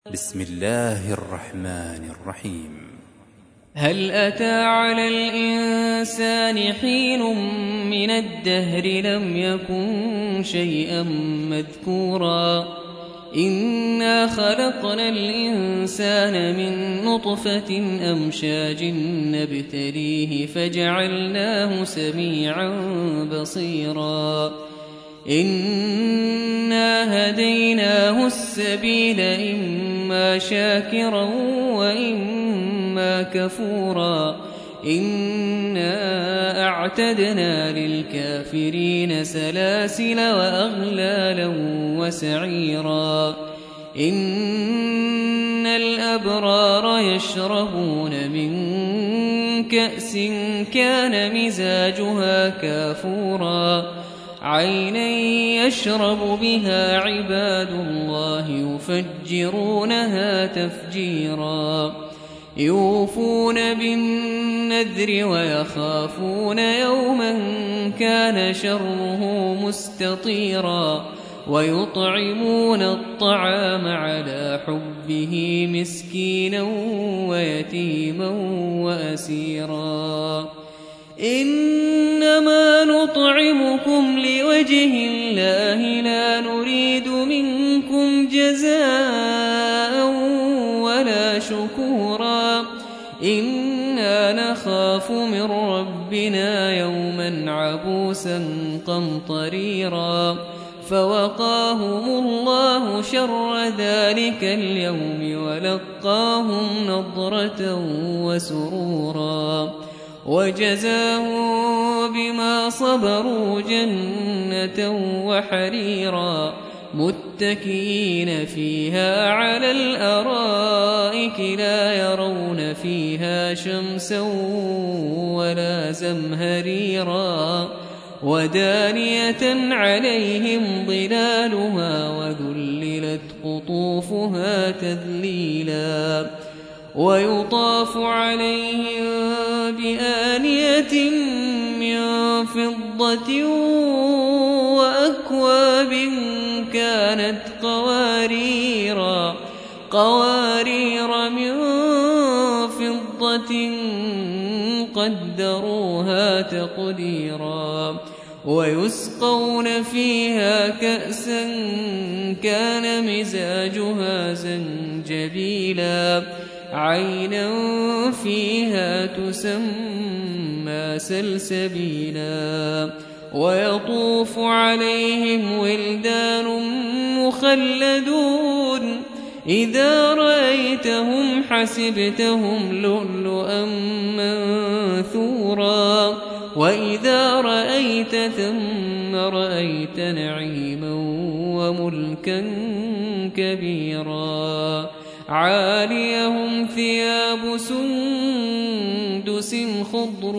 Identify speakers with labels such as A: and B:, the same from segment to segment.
A: بسم الله الرحمن الرحيم.
B: هل أتى على الإنسان حين من الدهر لم يكن شيئا مذكورا إنا خلقنا الإنسان من نطفة أمشاج نبتليه فجعلناه سميعا بصيرا إنا هديناه السبيل إما شاكرا وإما كفورا إنا أعتدنا للكافرين سلاسل وأغلالا وسعيرا إن الأبرار يشربون من كأس كان مزاجها كافورا عينا يشرب بها عباد الله يفجرونها تفجيرا يوفون بالنذر ويخافون يوما كان شره مستطيرا ويطعمون الطعام على حبه مسكينا ويتيما وأسيرا إنما نطعمكم لوجه الله لا نريد منكم جزاء ولا شكورا إنا نخاف من ربنا يوما عبوسا قمطريرا فوقاهم الله شر ذلك اليوم ولقاهم نضرة وسرورا وجزاهم بما صبروا جنة وحريرا متكئين فيها على الأرائك لا يرون فيها شمسا ولا زمهريرا ودانية عليهم ظلالها وذللت قطوفها تذليلا ويطاف عليهم بآنية من فضة وأكواب كانت قوارير من فضة قدروها تقديرا ويسقون فيها كأسا كان مزاجها زنجبيلا عينا فيها تسمى سلسبيلا ويطوف عليهم ولدان مخلدون إذا رأيتهم حسبتهم لؤلؤا منثورا وإذا رأيت ثم رأيت نعيما وملكا كبيرا عاليهم ثياب سندس خضر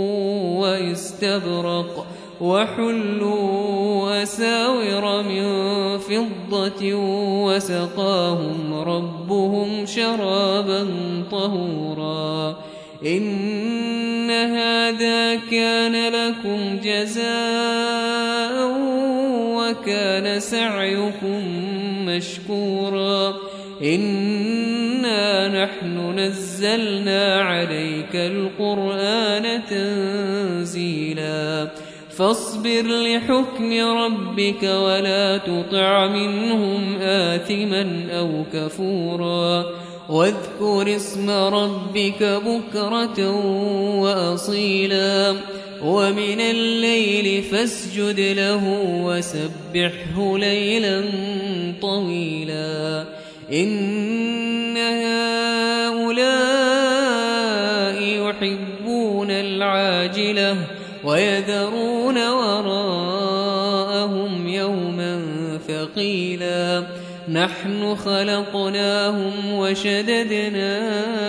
B: واستبرق وحلوا أساور من فضة وسقاهم ربهم شرابا طهورا إن هذا كان لكم جزاء وكان سعيكم مشكورا إنا نحن نزلنا عليك القرآن تنزيلا فاصبر لحكم ربك ولا تطع منهم آثما أو كفورا واذكر اسم ربك بكرة وأصيلا ومن الليل فاسجد له وسبحه ليلا طويلا إن هؤلاء يحبون العاجلة ويذرون وراءهم يوما ثقيلا نحن خلقناهم وشددنا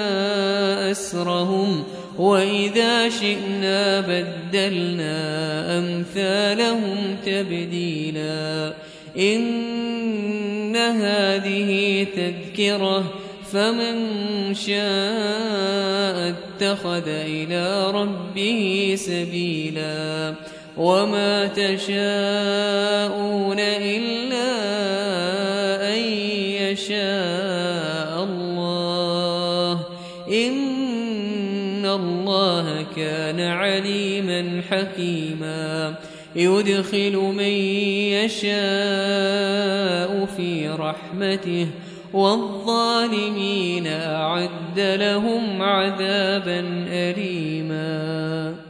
B: أسرهم وإذا شئنا بدلنا أمثالهم تبديلا إن هذه تذكرة فمن شاء اتخذ إلى ربه سبيلا وما تشاءون إلا أن يشاء إن الله كان عليما حكيما يدخل من يشاء في رحمته والظالمين أعد لهم عذابا أليما